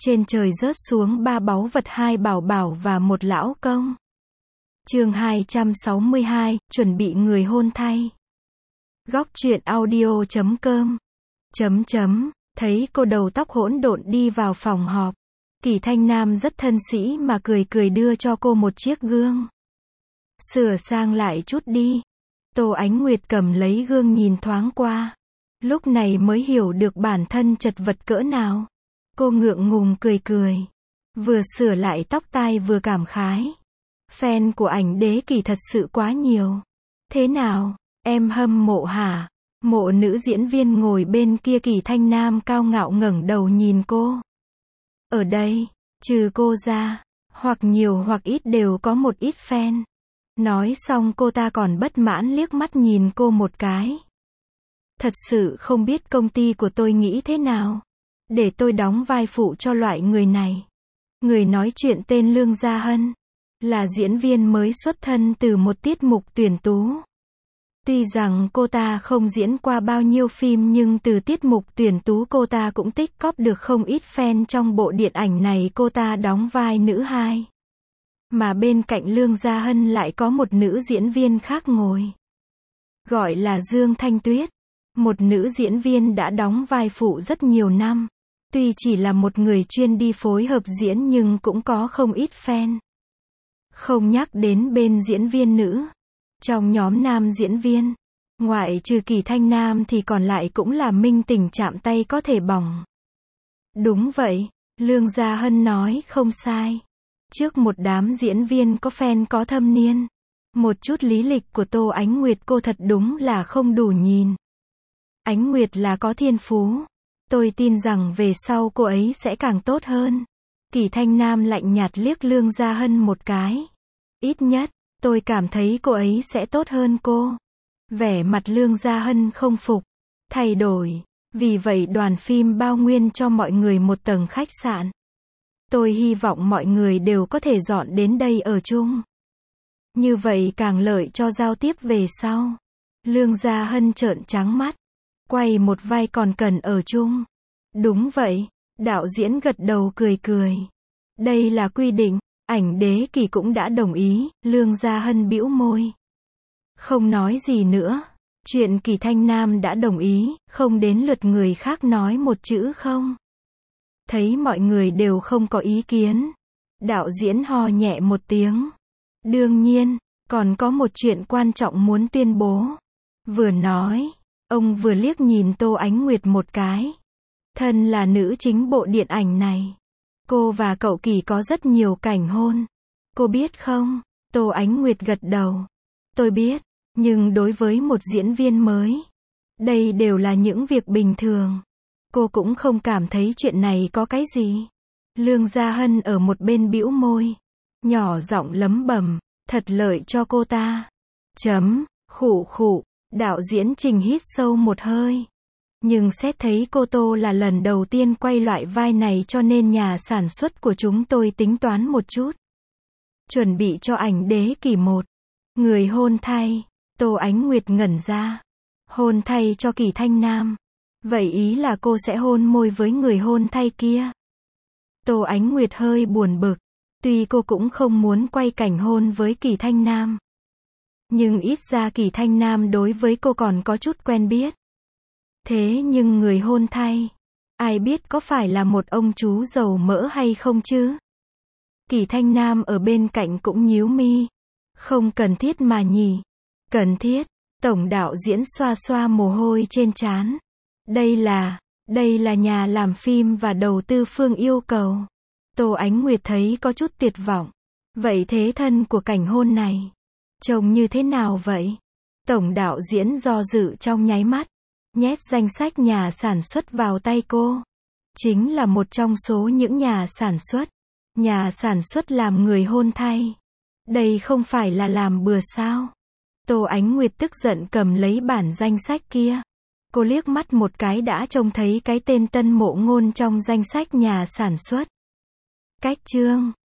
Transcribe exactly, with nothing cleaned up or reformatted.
Trên trời rớt xuống ba báu vật, hai bảo bảo và một lão công. Chương hai trăm sáu mươi hai, chuẩn bị người hôn thay. Góc truyện audio chấm com. Chấm chấm, thấy cô đầu tóc hỗn độn đi vào phòng họp. Kỳ Thanh Nam rất thân sĩ mà cười cười đưa cho cô một chiếc gương. Sửa sang lại chút đi. Tô Ánh Nguyệt cầm lấy gương nhìn thoáng qua. Lúc này mới hiểu được bản thân chật vật cỡ nào. Cô ngượng ngùng cười cười. Vừa sửa lại tóc tai vừa cảm khái. Fan của ảnh đế Kỳ thật sự quá nhiều. Thế nào, em hâm mộ hả? Mộ nữ diễn viên ngồi bên kia Kỳ Thanh Nam cao ngạo ngẩng đầu nhìn cô. Ở đây, trừ cô ra, hoặc nhiều hoặc ít đều có một ít fan. Nói xong cô ta còn bất mãn liếc mắt nhìn cô một cái. Thật sự không biết công ty của tôi nghĩ thế nào. Để tôi đóng vai phụ cho loại người này. Người nói chuyện tên Lương Gia Hân. Là diễn viên mới xuất thân từ một tiết mục tuyển tú. Tuy rằng cô ta không diễn qua bao nhiêu phim nhưng từ tiết mục tuyển tú cô ta cũng tích cóp được không ít fan. Trong bộ điện ảnh này cô ta đóng vai nữ hai. Mà bên cạnh Lương Gia Hân lại có một nữ diễn viên khác ngồi. Gọi là Dương Thanh Tuyết. Một nữ diễn viên đã đóng vai phụ rất nhiều năm. Tuy chỉ là một người chuyên đi phối hợp diễn nhưng cũng có không ít fan. Không nhắc đến bên diễn viên nữ. Trong nhóm nam diễn viên, ngoại trừ Kỳ Thanh Nam thì còn lại cũng là minh tình chạm tay có thể bỏng. Đúng vậy, Lương Gia Hân nói không sai. Trước một đám diễn viên có fan có thâm niên. Một chút lý lịch của Tô Ánh Nguyệt cô thật đúng là không đủ nhìn. Ánh Nguyệt là có thiên phú. Tôi tin rằng về sau cô ấy sẽ càng tốt hơn. Kỳ Thanh Nam lạnh nhạt liếc Lương Gia Hân một cái. Ít nhất, tôi cảm thấy cô ấy sẽ tốt hơn cô. Vẻ mặt Lương Gia Hân không phục. Thay đổi. Vì vậy đoàn phim bao nguyên cho mọi người một tầng khách sạn. Tôi hy vọng mọi người đều có thể dọn đến đây ở chung. Như vậy càng lợi cho giao tiếp về sau. Lương Gia Hân trợn trắng mắt. Quay một vai còn cần ở chung. Đúng vậy. Đạo diễn gật đầu cười cười. Đây là quy định. Ảnh đế Kỳ cũng đã đồng ý. Lương Gia Hân bĩu môi. Không nói gì nữa. Chuyện Kỳ Thanh Nam đã đồng ý. Không đến lượt người khác nói một chữ không. Thấy mọi người đều không có ý kiến. Đạo diễn ho nhẹ một tiếng. Đương nhiên, còn có một chuyện quan trọng muốn tuyên bố. Vừa nói, ông vừa liếc nhìn Tô Ánh Nguyệt một cái. Thân là nữ chính bộ điện ảnh này. Cô và cậu Kỳ có rất nhiều cảnh hôn. Cô biết không? Tô Ánh Nguyệt gật đầu. Tôi biết, nhưng đối với một diễn viên mới, đây đều là những việc bình thường. Cô cũng không cảm thấy chuyện này có cái gì. Lương Gia Hân ở một bên bĩu môi. Nhỏ giọng lẩm bẩm, thật lợi cho cô ta. Chấm, khụ khụ, đạo diễn Trình hít sâu một hơi. Nhưng xét thấy cô Tô là lần đầu tiên quay loại vai này cho nên nhà sản xuất của chúng tôi tính toán một chút. Chuẩn bị cho ảnh đế Kỳ một. Người hôn thay. Tô Ánh Nguyệt ngẩn ra. Hôn thay cho Kỳ Thanh Nam. Vậy ý là cô sẽ hôn môi với người hôn thay kia. Tô Ánh Nguyệt hơi buồn bực. Tuy cô cũng không muốn quay cảnh hôn với Kỳ Thanh Nam. Nhưng ít ra Kỳ Thanh Nam đối với cô còn có chút quen biết. Thế nhưng người hôn thay, ai biết có phải là một ông chú dầu mỡ hay không chứ? Kỳ Thanh Nam ở bên cạnh cũng nhíu mi. Không cần thiết mà nhỉ. Cần thiết. Tổng đạo diễn xoa xoa mồ hôi trên trán. Đây là, đây là nhà làm phim và đầu tư phương yêu cầu. Tô Ánh Nguyệt thấy có chút tuyệt vọng. Vậy thế thân của cảnh hôn này trông như thế nào vậy? Tổng đạo diễn do dự trong nháy mắt. Nhét danh sách nhà sản xuất vào tay cô. Chính là một trong số những nhà sản xuất. Nhà sản xuất làm người hôn thay. Đây không phải là làm bừa sao? Tô Ánh Nguyệt tức giận cầm lấy bản danh sách kia. Cô liếc mắt một cái đã trông thấy cái tên Tân Mộ Ngôn trong danh sách nhà sản xuất. Cách chương